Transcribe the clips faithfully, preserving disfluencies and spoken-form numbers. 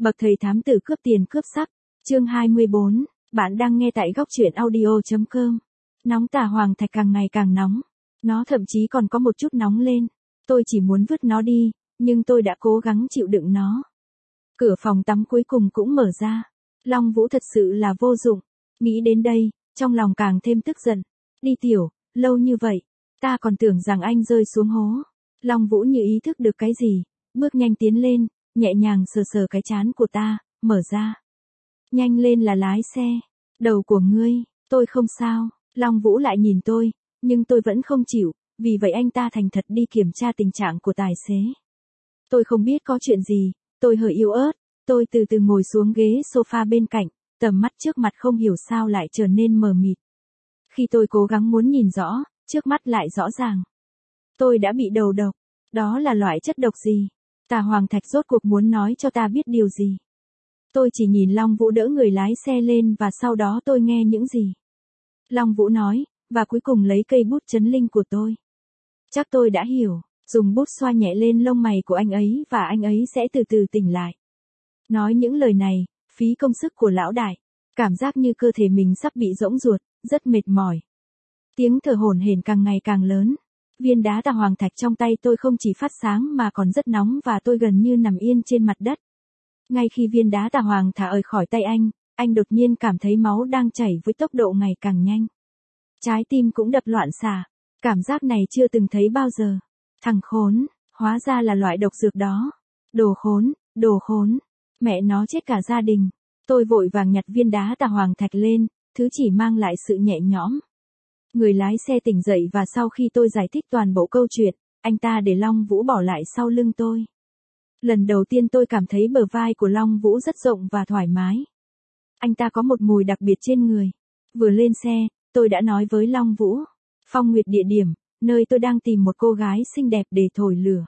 Bậc thầy thám tử cướp tiền cướp sắc, chương hai mươi bốn, bạn đang nghe tại góc truyện audio.com. Nóng tà hoàng thạch càng ngày càng nóng, nó thậm chí còn có một chút nóng lên. Tôi chỉ muốn vứt nó đi, nhưng tôi đã cố gắng chịu đựng nó. Cửa phòng tắm cuối cùng cũng mở ra. Long Vũ thật sự là vô dụng. Nghĩ đến đây, trong lòng càng thêm tức giận. Đi tiểu, lâu như vậy, ta còn tưởng rằng anh rơi xuống hố. Long Vũ như ý thức được cái gì, bước nhanh tiến lên, nhẹ nhàng sờ sờ cái trán của ta, mở ra. Nhanh lên là lái xe. Đầu của ngươi, tôi không sao. Long Vũ lại nhìn tôi, nhưng tôi vẫn không chịu, vì vậy anh ta thành thật đi kiểm tra tình trạng của tài xế. Tôi không biết có chuyện gì, tôi hơi yếu ớt, tôi từ từ ngồi xuống ghế sofa bên cạnh, tầm mắt trước mặt không hiểu sao lại trở nên mờ mịt. Khi tôi cố gắng muốn nhìn rõ, trước mắt lại rõ ràng. Tôi đã bị đầu độc, đó là loại chất độc gì? Tà Hoàng Thạch rốt cuộc muốn nói cho ta biết điều gì? Tôi chỉ nhìn Long Vũ đỡ người lái xe lên và sau đó tôi nghe những gì Long Vũ nói, và cuối cùng lấy cây bút chấn linh của tôi. Chắc tôi đã hiểu, dùng bút xoa nhẹ lên lông mày của anh ấy và anh ấy sẽ từ từ tỉnh lại. Nói những lời này, phí công sức của lão đại, cảm giác như cơ thể mình sắp bị rỗng ruột, rất mệt mỏi. Tiếng thở hổn hển càng ngày càng lớn. Viên đá Tà Hoàng Thạch trong tay tôi không chỉ phát sáng mà còn rất nóng và tôi gần như nằm yên trên mặt đất. Ngay khi viên đá Tà Hoàng thả rời khỏi tay anh, anh đột nhiên cảm thấy máu đang chảy với tốc độ ngày càng nhanh. Trái tim cũng đập loạn xạ, cảm giác này chưa từng thấy bao giờ. Thằng khốn, hóa ra là loại độc dược đó. Đồ khốn, đồ khốn, mẹ nó chết cả gia đình. Tôi vội vàng nhặt viên đá Tà Hoàng Thạch lên, thứ chỉ mang lại sự nhẹ nhõm. Người lái xe tỉnh dậy và sau khi tôi giải thích toàn bộ câu chuyện, anh ta để Long Vũ bỏ lại sau lưng tôi. Lần đầu tiên tôi cảm thấy bờ vai của Long Vũ rất rộng và thoải mái. Anh ta có một mùi đặc biệt trên người. Vừa lên xe, tôi đã nói với Long Vũ, Phong Nguyệt địa điểm, nơi tôi đang tìm một cô gái xinh đẹp để thổi lửa.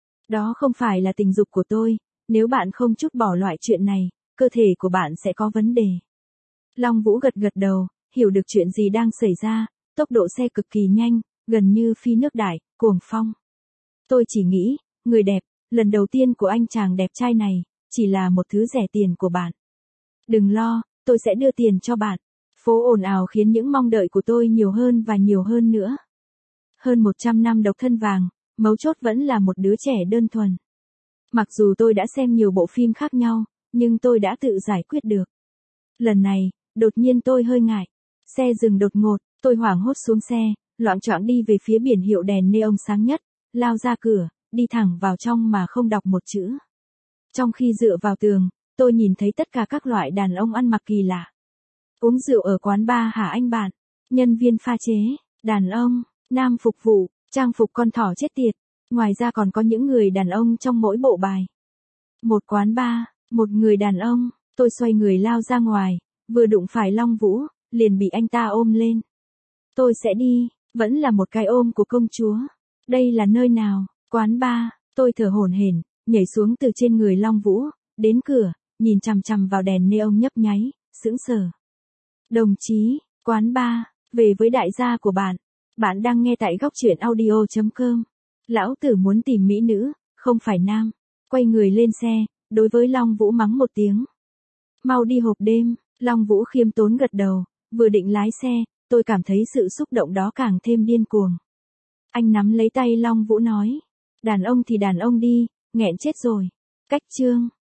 Đó không phải là tình dục của tôi, nếu bạn không trút bỏ loại chuyện này, cơ thể của bạn sẽ có vấn đề. Long Vũ gật gật đầu, hiểu được chuyện gì đang xảy ra, tốc độ xe cực kỳ nhanh, gần như phi nước đại, cuồng phong. Tôi chỉ nghĩ, người đẹp, lần đầu tiên của anh chàng đẹp trai này, chỉ là một thứ rẻ tiền của bạn. Đừng lo, tôi sẽ đưa tiền cho bạn. Phố ồn ào khiến những mong đợi của tôi nhiều hơn và nhiều hơn nữa. Hơn một trăm năm độc thân vàng, mấu chốt vẫn là một đứa trẻ đơn thuần. Mặc dù tôi đã xem nhiều bộ phim khác nhau, nhưng tôi đã tự giải quyết được. Lần này, đột nhiên tôi hơi ngại. Xe dừng đột ngột, tôi hoảng hốt xuống xe, loạng choạng đi về phía biển hiệu đèn neon sáng nhất, lao ra cửa, đi thẳng vào trong mà không đọc một chữ. Trong khi dựa vào tường, tôi nhìn thấy tất cả các loại đàn ông ăn mặc kỳ lạ. Uống rượu ở quán bar hả anh bạn? Nhân viên pha chế, đàn ông, nam phục vụ, trang phục con thỏ chết tiệt. Ngoài ra còn có những người đàn ông trong mỗi bộ bài. Một quán bar, một người đàn ông, tôi xoay người lao ra ngoài, vừa đụng phải Long Vũ, liền bị anh ta ôm lên. Tôi sẽ đi, vẫn là một cái ôm của công chúa. Đây là nơi nào? Quán bar, tôi thở hổn hển, nhảy xuống từ trên người Long Vũ, đến cửa, nhìn chằm chằm vào đèn neon nhấp nháy, sững sờ. Đồng chí, quán bar, về với đại gia của bạn. Bạn đang nghe tại góc truyện audio.com. Lão tử muốn tìm mỹ nữ, không phải nam. Quay người lên xe, đối với Long Vũ mắng một tiếng. Mau đi hộp đêm. Long Vũ khiêm tốn gật đầu, vừa định lái xe, tôi cảm thấy sự xúc động đó càng thêm điên cuồng. Anh nắm lấy tay Long Vũ nói, đàn ông thì đàn ông đi, nghẹn chết rồi. Cách chương.